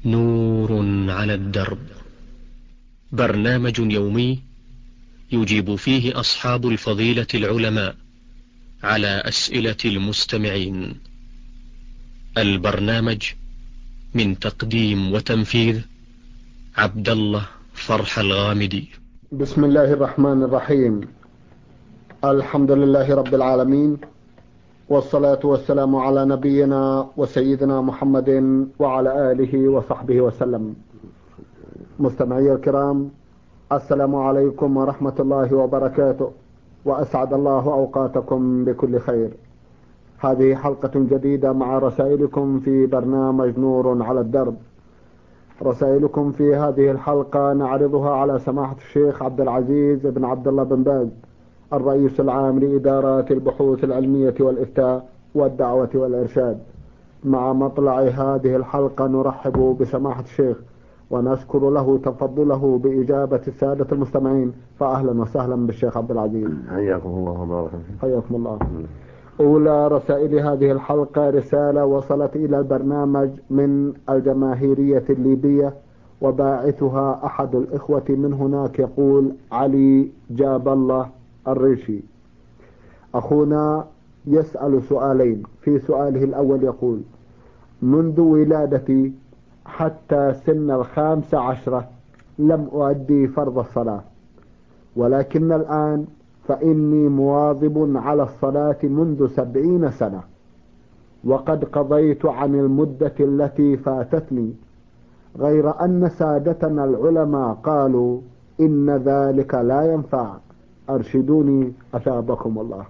نور على الدرب، برنامج يومي يجيب فيه أصحاب الفضيلة العلماء على أسئلة المستمعين. البرنامج من تقديم وتنفيذ عبد الله فرح الغامدي. بسم الله الرحمن الرحيم. الحمد لله رب العالمين، والصلاة والسلام على نبينا وسيدنا محمد وعلى آله وصحبه وسلم. مستمعي الكرام، السلام عليكم ورحمة الله وبركاته، وأسعد الله أوقاتكم بكل خير. هذه حلقة جديدة مع رسائلكم في برنامج نور على الدرب. رسائلكم في هذه الحلقة نعرضها على سماحة الشيخ عبد العزيز بن عبد الله بن باز، الرئيس العام لإدارات البحوث العلمية والإفتاء والدعوة والإرشاد. مع مطلع هذه الحلقة نرحب بسماحة الشيخ ونشكر له تفضله بإجابة السادة المستمعين، فأهلا وسهلا بالشيخ عبد العزيز. حياكم الله وبارك فيكم. حياكم الله. أولى رسائل هذه الحلقة رسالة وصلت إلى البرنامج من الجماهيرية الليبية، وباعثها أحد الإخوة من هناك، يقول علي جاب الله الريشي. أخونا يسأل سؤالين. في سؤاله الأول يقول: منذ ولادتي حتى سن 15 لم أؤدي فرض الصلاة، ولكن الآن فإني مواظب على الصلاة منذ 70 سنة، وقد قضيت عن المدة التي فاتتني، غير أن سادتنا العلماء قالوا إن ذلك لا ينفع. أرشدوني أثابكم الله.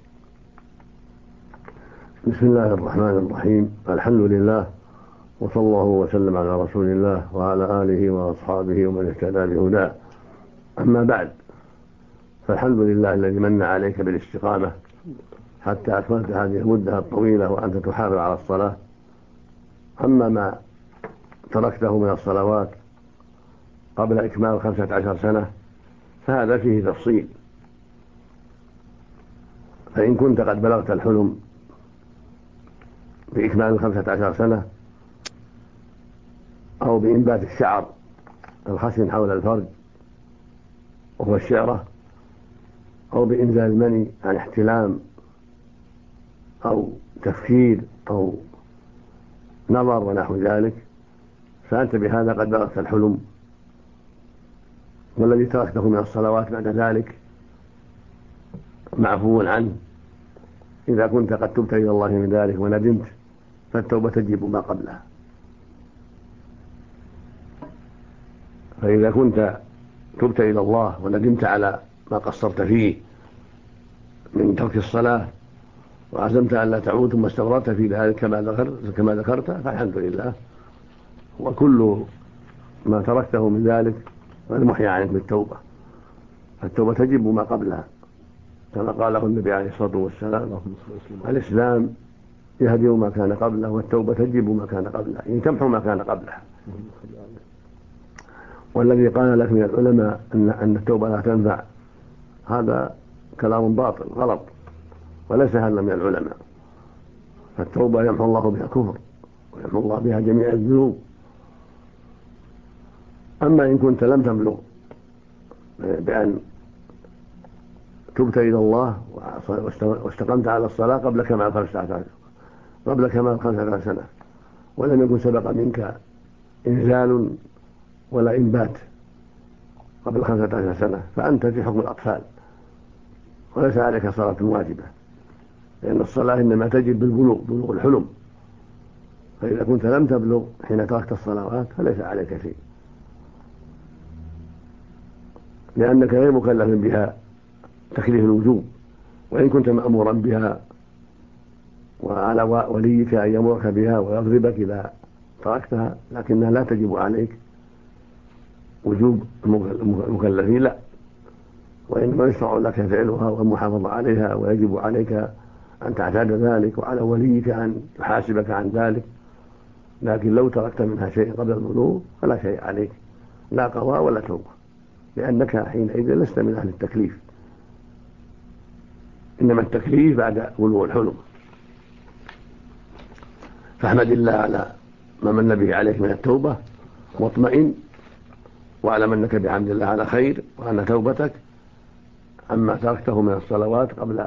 بسم الله الرحمن الرحيم. الحمد لله، وصلى الله وسلم على رسول الله وعلى آله وأصحابه ومن اهتدى بهداه. أما بعد، فالحمد لله الذي من عليك بالاستقامة حتى أكملت هذه المدة الطويلة وأنت تحافظ على الصلاة. أما ما تركته من الصلوات قبل إكمال 15 سنة فهذا فيه تفصيل. فإن كنت قد بلغت الحلم بإكمال 15 سنة، أو بإنبات الشعر الخشن حول الفرج وهو الشعرة، أو بإنزال المني عن احتلام أو تفكير أو نظر ونحو ذلك، فأنت بهذا قد بلغت الحلم. والذي تركته من الصلوات بعد ذلك معفو عنه إذا كنت قد تبت إلى الله من ذلك وندمت، فالتوبة تجب ما قبلها. فإذا كنت تبت إلى الله وندمت على ما قصرت فيه من ترك الصلاة وعزمت أن لا تعود ثم استمررت في ذلك كما ذكرت، فالحمد لله. وكل ما تركته من ذلك فالمحيا عنك بالتوبة، فالتوبة تجب ما قبلها، كما قاله النبي عليه الصلاة والسلام: الإسلام يهدم ما كان قبله، والتوبة تجب ما كان قبلها، يعني تمحو ما كان قبلها. والذي قال لك من العلماء أن التوبة لا تنفع، هذا كلام باطل غلط، وليس هذا من العلماء. فالتوبة يمحو الله بها الكفر ويمحو الله بها جميع الذنوب. أما إن كنت لم تبلغ بأن تبت إلى الله واستقمت على الصلاة قبل كمال 15 سنة، ولم يكن سبق منك إنزال ولا إنبات قبل 15 سنة، فأنت في حكم الأطفال وليس عليك صلاة واجبة، لأن الصلاة إنما تجب بالبلوغ، بلوغ الحلم. فإذا كنت لم تبلغ حين تركت الصلوات فليس عليك شيء، لأنك غير مكلف بها تكليف الوجوب، وإن كنت مأمورا بها وعلى وليك أن يأمرك بها ويضربك إذا تركتها، لكنها لا تجب عليك وجوب المكلفين، لا، وإنما يشرع لك فعلها والمحافظة عليها، ويجب عليك أن تعتاد ذلك، وعلى وليك أن يحاسبك عن ذلك. لكن لو تركت منها شيء قبل البلوغ فلا شيء عليك، لا قضاء ولا توبة، لأنك حينئذ لست من أهل التكليف، إنما التكليف بعد بلوغ الحلم. فاحمد الله على ما من به عليك من التوبة واطمئن، واعلم أنك بحمد الله على خير، وأن توبتك عما تركته من الصلوات قبل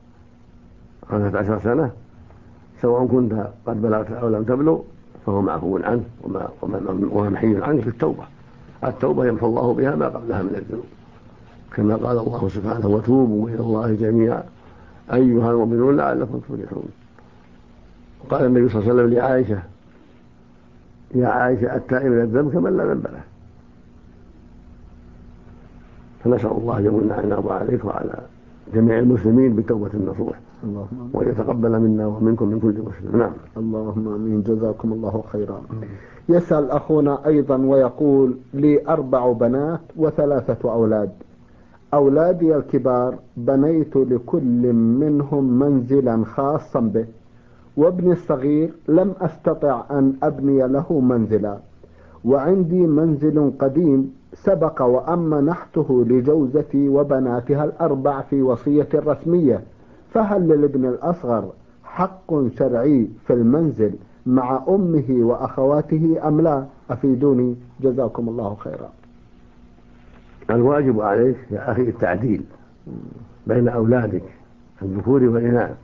15 سنة سواء كنت قد بلغت أو لم تبلغ فهو معفو عنه ومحي عنه في التوبة. التوبة يمحو الله بها ما قبلها من الذنوب، كما قال الله سبحانه: وتوبوا إلى الله جميعا أيها المؤمنون لعلكم تفلحون. قال النبي صلى الله عليه وسلم لعائشة: يا عائشة التائب من الذنب كمن لا ذنب له. فنسأل الله يمن علينا وعليك وعلى جميع المسلمين بتوبة النصوح، ويتقبل منا ومنكم من كل مسلم. نعم. اللهم آمين. جزاكم الله خيرا. يسأل أخونا أيضا ويقول: لي 4 بنات و3 أولاد. أولادي الكبار بنيت لكل منهم منزلا خاصا به، وابني الصغير لم أستطع أن أبني له منزلا، وعندي منزل قديم سبق وأن منحته لجوزتي وبناتها ال4 في وصية رسمية، فهل للابن الأصغر حق شرعي في المنزل مع أمه وأخواته أم لا؟ أفيدوني جزاكم الله خيرا. الواجب عليك يا أخي التعديل بين أولادك الذكور والإناث،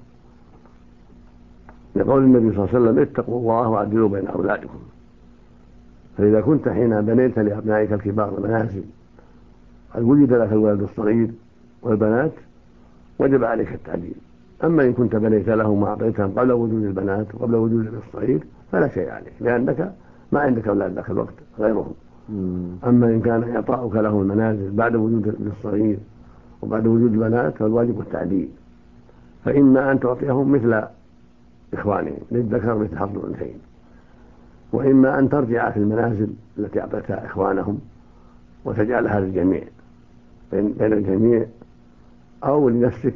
لقول النبي صلى الله عليه وسلم: اتقوا الله وعدلوا بين أولادكم. فإذا كنت حين بنيت لأبنائك الكبار منازل قد وجد لك الولد الصغير والبنات وجب عليك التعديل. أما إن كنت بنيت لهم وأعطيتهم قبل وجود البنات وقبل وجود الابن الصغير فلا شيء عليك، لأنك ما عندك أولاد ذاك الوقت غيرهم. أما إن كان إعطاؤك لهم المنازل بعد وجود الابن الصغير وبعد وجود البنات فالواجب التعديل، فإما أن تعطيهم مثل إخوانهم للذكر مثل حظ الأنثيين، وإما أن ترجع في المنازل التي أعطيتها إخوانهم وتجعلها للجميع بين الجميع أو لنفسك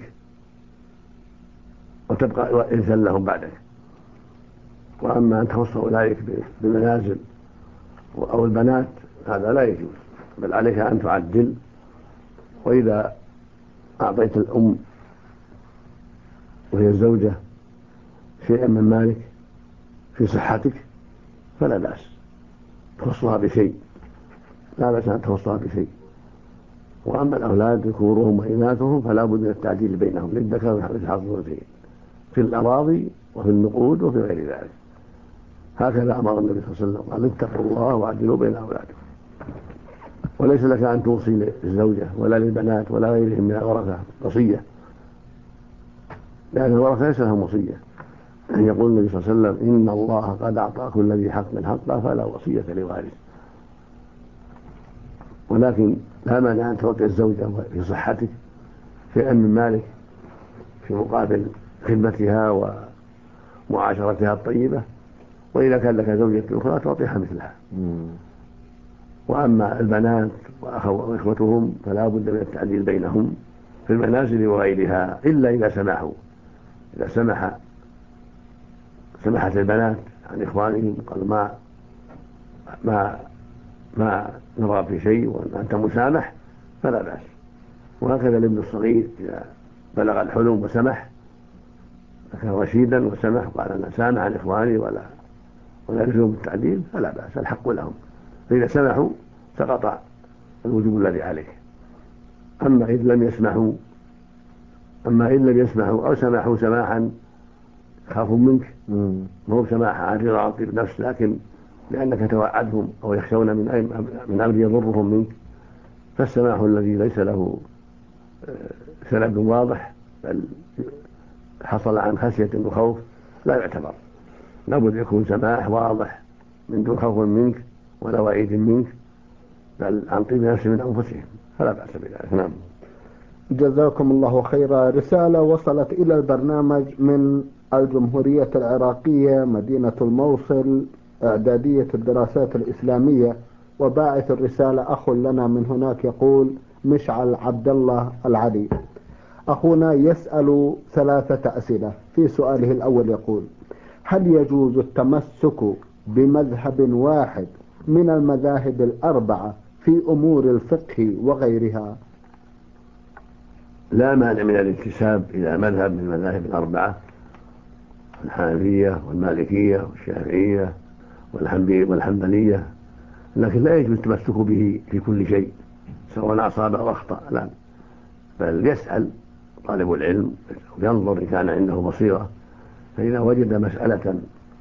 وتبقى إرثا لهم بعدك. وأما أن تخص أولئك بالمنازل أو البنات هذا لا يجوز، بل عليك أن تعدل. وإذا أعطيت الأم وهي الزوجة شيئا من مالك في صحتك فلا بأس تخصها بشيء، لا بأس أن تخصها بشيء. وأما الأولاد ذكورهم وإناثهم فلا بد من التعديل بينهم للذكر مثل حظ الأنثيين في الأراضي وفي النقود وفي غير ذلك. هكذا أمر النبي صلى الله عليه وسلم: قال: اتقوا الله وعدلوا بين أولادكم. وليس لك أن توصي للزوجة ولا للبنات ولا غيرهم من الورثة وصية، لأن الورثة ليس لهم وصية. يقول النبي صلى الله عليه وسلم: إن الله قد أعطى كل ذي حق حقه فلا وصية لوارث. ولكن لا مانع أن تعطي الزوجة في صحتك شيئا من مالك في مقابل خدمتها ومعاشرتها الطيبة، وإذا كان لك زوجة أخرى تعطيها مثلها. وأما البنات وإخوتهم فلا بد من التعديل بينهم في المنازل وغيرها، إلا إذا سمحوا. إذا سمحت البنات عن إخوانهم قال ما نرى في شيء وأنت مسامح فلا بأس. وهكذا الابن الصغير إذا بلغ الحلم وسمح كان رشيدا وسمح وقال أنا سامح عن إخواني ولا يلزم بالتعديل فلا بأس، الحق لهم. فإذا سمحوا سقط الوجوب الذي عليه. أما إن لم يسمحوا أو سمحوا سماحا خافوا منك، مو سماح عن رضا النفس، لكن لأنك توعدهم أو يخشون من أمر يضرهم منك، فالسماح الذي ليس له سند واضح بل حصل عن خشية وخوف لا يعتبر. لابد يكون سماح واضح من دون خوف منك ولا وعيد منك، بل عن طيب نفس من أنفسهم، فلا بأس بذلك. نعم. جزاكم الله خيرا. رسالة وصلت إلى البرنامج من الجمهورية العراقية مدينة الموصل، إعدادية الدراسات الإسلامية، وباعث الرسالة أخ لنا من هناك يقول: مشعل عبد الله العلي. أخونا يسأل 3 أسئلة. في سؤاله الأول يقول: هل يجوز التمسك بمذهب واحد من المذاهب ال4 في أمور الفقه وغيرها؟ لا مانع من الانتساب إلى مذهب من المذاهب ال4: الحنفية والمالكية والشافعية والحنبلية، لكن لا يجب التمسك به في كل شيء سواء أصاب أو أخطأ، لا، بل يسأل طالب العلم وينظر إن كان عنده بصيرة، فإذا وجد مسألة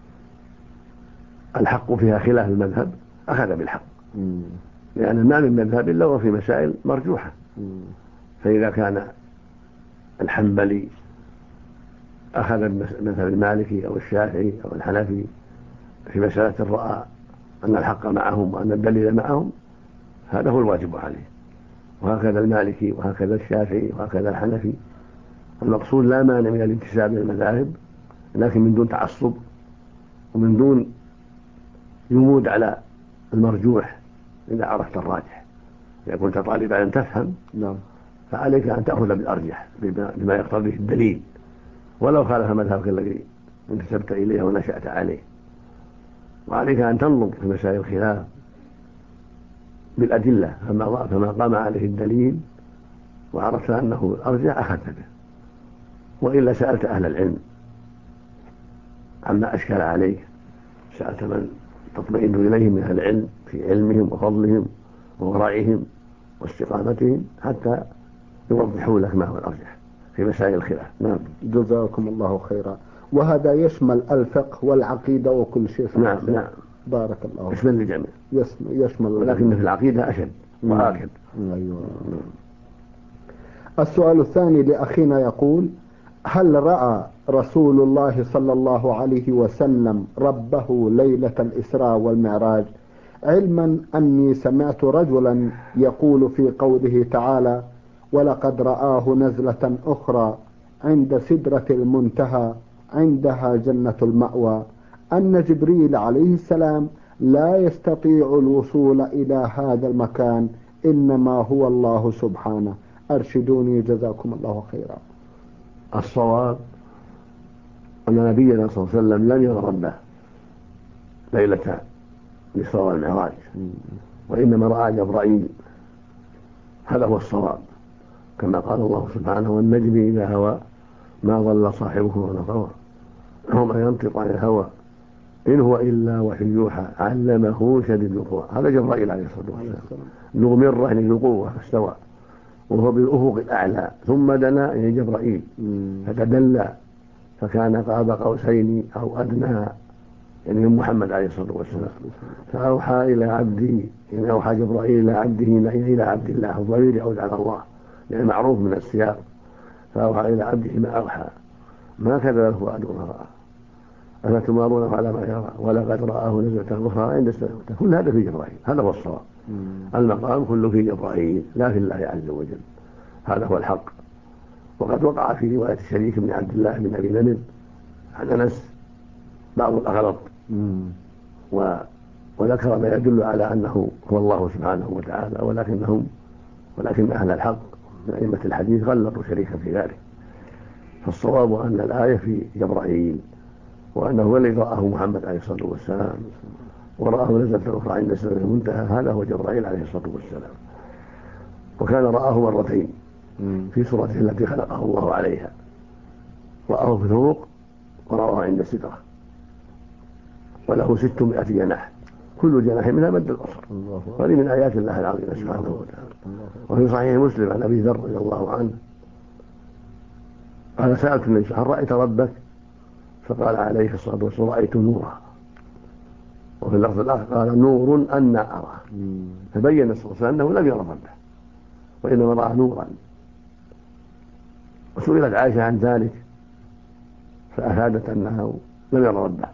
الحق فيها خلاف المذهب أخذ بالحق، لأن ما من مذهب إلا وفي مسائل مرجوحة. فإذا كان الحنبلي أخذ بمذهب المالكي أو الشافعي أو الحنفي في مسألة رأى أن الحق معهم وأن الدليل معهم، هذا هو الواجب عليه، وهكذا المالكي وهكذا الشافعي وهكذا الحنفي. المقصود لا مانع من الانتساب إلى المذاهب، لكن من دون تعصب ومن دون جمود على المرجوح. إذا عرفت الراجح، إذا كنت طالبا أن تفهم فعليك أن تأخذ بالأرجح بما يقتضيه الدليل، ولو خالف مذهبك الذي انتسبت إليه ونشأت عليه. وعليك أن تنظر في مسائل الخلاف بالأدلة، فما قام عليه الدليل وعرفت أنه الأرجح أخذت به، وإلا سألت أهل العلم عما أشكل عليك، سألت من تطمئن إليهم من أهل العلم في علمهم وفضلهم وورعهم واستقامتهم حتى يوضحوا لك ما هو الأرجح في مسائل الخلاف. نعم، جزاكم الله خيرا. وهذا يشمل الفقه والعقيدة وكل شيء. نعم نعم، بارك الله. يشمل الجميع، يشمل، ولكن في العقيدة أشد وآكد. أيوة. السؤال الثاني لأخينا يقول: هل رأى رسول الله صلى الله عليه وسلم ربه ليلة الإسراء والمعراج؟ علما أني سمعت رجلا يقول في قوله تعالى: ولقد رآه نزلة أخرى عند سدرة المنتهى عندها جنة المأوى، أن جبريل عليه السلام لا يستطيع الوصول إلى هذا المكان، إنما هو الله سبحانه. أرشدوني جزاكم الله خيرا. الصواب أن نبينا صلى الله عليه وسلم لم يرى ربه ليلة الإسراء والمعراج، وإنما رأى جبرائيل، هذا هو الصواب، كما قال الله سبحانه: والنجم إذا هوى ما ضل صاحبكم وما غوى وما ينطق عن الهوى إن هو إلا وحي يوحى علمه شديد القوى. هذا جبرائيل عليه الصلاة والسلام، ذو مرة ذو قوة فاستوى وهو بالأفق الأعلى، ثم دنا إلى جبرائيل فتدلى فكان قاب قوسين أو أدنى، يعني من محمد عليه الصلاة والسلام. فأوحى إلى عبده، يعني أوحى جبرائيل إلى عبده إلى عبد الله، الضمير يعود على الله يعني معروف من السياق. فأوحى إلى عبده ما أوحى ما كذب الفؤاد ما رأى أفتمارونه على ما يرى ولقد رآه نزلة أخرى عند السماء. كل هذا في جبرائيل، هذا هو الصواب. المقام كله في جبرائيل لا في الله عز وجل، هذا هو الحق. وقد وقع في رواية شريك بن عبد الله بن أبي نمر عن أنس بعض الأغلط، وذكر ما يدل على أنه هو الله سبحانه وتعالى، ولكن أهل الحق من أئمة الحديث غلطوا شريكا في ذلك. فالصواب أن الآية في جبرائيل، وأنه هو الذي رآه محمد عليه الصلاة والسلام، ورآه نزلة أخرى عند سدرة المنتهى، هذا هو جبرائيل عليه الصلاة والسلام. وكان رآه مرتين في صورته التي خلقه الله عليها، رآه في الفوق ورآه عند السدرة، وله 600 جناح، كل جناح منها مد البصر، وهذه من آيات الله العظيمة سبحانه وتعالى. وفي صحيح مسلم عن أبي ذر رضي الله عنه قال: سألت النبي: هل رأيت ربك؟ فقال عليه الصلاة والسلام: رأيت نورا. وفي اللفظ الآخر قال: نور أن أراه. فبين صلى الله عليه وسلم أنه لم يرى ربه، وإنما رأى نورا. وسئلت عائشة عن ذلك فأفادت أنه لم يرى ربه،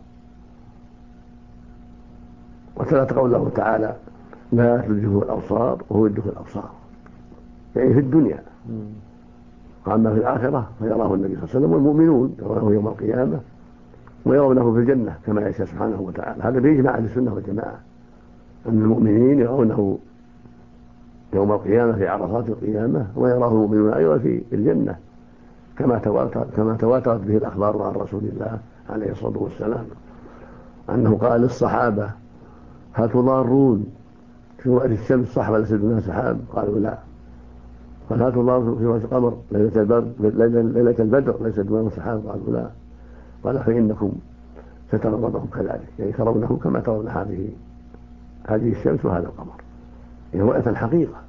وتلت قوله تعالى: لا تدركه الأبصار وهو يدرك الأبصار، يعني في الدنيا. وأما في الآخرة فيراه النبي صلى الله عليه وسلم والمؤمنون يرونه يوم القيامة ويرونه في الجنة كما يشاء سبحانه وتعالى. هذا بإجماع أهل السنة والجماعة أن المؤمنين يرونه يوم القيامة في عرصات القيامة، ويراه المؤمنون أيضا في الجنة كما تواترت به الأخبار عن رسول الله عليه الصلاة والسلام أنه قال للصحابة: هل تضارون في رؤية الشمس صح ولا سدنا سحاب؟ قالوا: لا. قال: هل تضارون في رؤية القمر ليلة البدر ليس دونه سحاب؟ قالوا: لا. قال: فإنكم سترون ربكم كذلك، يعني ترونه كما ترون هذه الشمس وهذا القمر، يعني رؤية الحقيقة.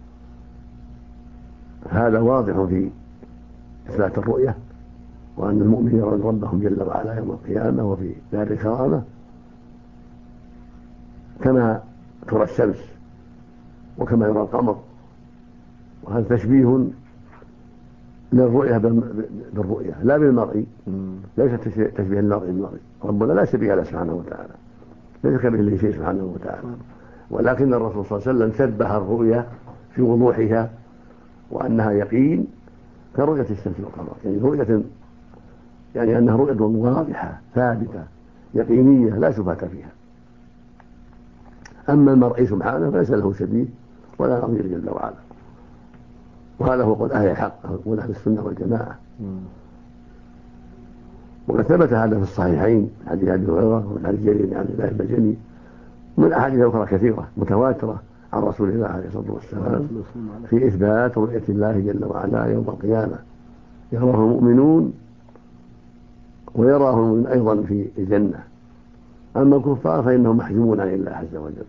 هذا واضح في إثبات الرؤية، وأن المؤمن يرون ربهم جل وعلا يوم القيامة وفي دار الكرامة كما ترى الشمس وكما يرى القمر. وهذا تشبيه للرؤية بالرؤية لا بالمرئي، ليس تشبيه المرئي بالمرئي. ربنا لا شبيه له سبحانه وتعالى، ليس كمثله شيء سبحانه وتعالى، ولكن الرسول صلى الله عليه وسلم شبه الرؤيا في وضوحها وأنها يقين كرؤية الشمس والقمر، يعني رؤية، يعني أنها رؤية واضحة ثابتة يقينية لا شبهة فيها. أما المرئي سبحانه فليس له شبيه ولا نظير جل وعلا، وهذا هو قول أهل الحق، قول أهل السنة والجماعة. وقد ثبت هذا في الصحيحين، حديث أبي هريرة ومن حديث جرير بن عبد الله البجلي ومن أحاديث أخرى كثيرة متواترة عن رسول الله عليه الصلاة والسلام في إثبات رؤية الله جل وعلا يوم القيامة، يراه المؤمنون ويراه المؤمنون أيضا في الجنة. أما الكفار فإنهم محجوبون عن الله عز وجل،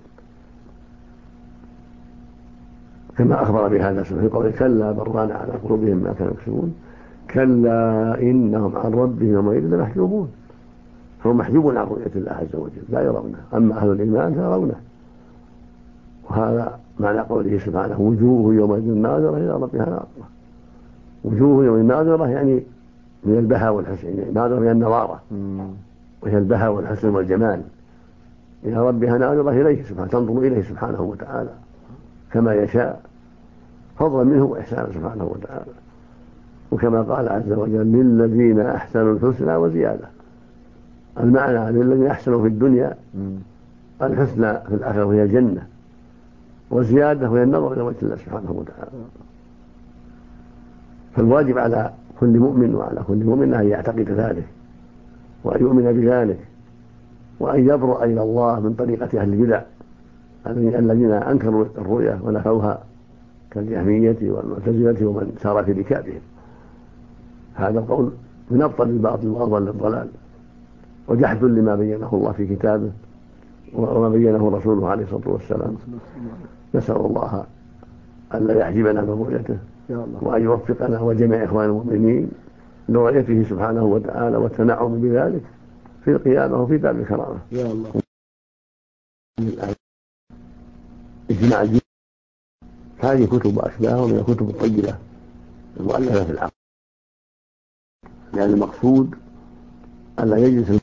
كما أخبر بهذا في قوله كلا بل ران على قلوبهم ما كانوا يكسبون كلا إنهم عن ربهم يومئذ لمحجوبون. فهم محجوبون عن رؤية الله عز وجل لا يرونه، أما أهل الإيمان فيرونه. وهذا معنى قوله سبحانه وجوه يومئذ ناظرة إلى ربها ناظرة. وجوه يومئذ ناظرة يعني من البهاء والحسن، يعني ناظرة من النظارة وهي البهاء والحسن والجمال، إلى ربها ناظرة إليه سبحانه، تنظر إليه سبحانه وتعالى كما يشاء فضلا منه وإحسانا سبحانه وتعالى. وكما قال عز وجل للذين أحسنوا الحسنى وزيادة، المعنى للذين أحسنوا في الدنيا الحسنى في الآخرة وهي الجنة، وزيادة وهي النظر إلى وجه الله سبحانه وتعالى. فالواجب على كل مؤمن وعلى كل مؤمن أن يعتقد ذلك وأن يؤمن بذلك وأن يبرأ إلى الله من طريقة أهل البدع الذين أنكروا الرؤيا ونفوها كالجهمية والمعتزلة ومن سار في ركابهم. هذا القول من أبطل الباطل وأضل الضلال وجحد لما بينه الله في كتابه وما بينه رسوله عليه الصلاة والسلام. نسأل الله أن لا يحجبنا من رؤيته وأن يوفقنا وجميع إخوان المؤمنين لرؤيته سبحانه وتعالى والتنعم بذلك في القيامة وفي دار الكرامة. يا الله. اجماع الدين هذه كتب أشباهها من الكتب الطيبة المؤلفة في العقل، لأن المقصود أن لا يجلس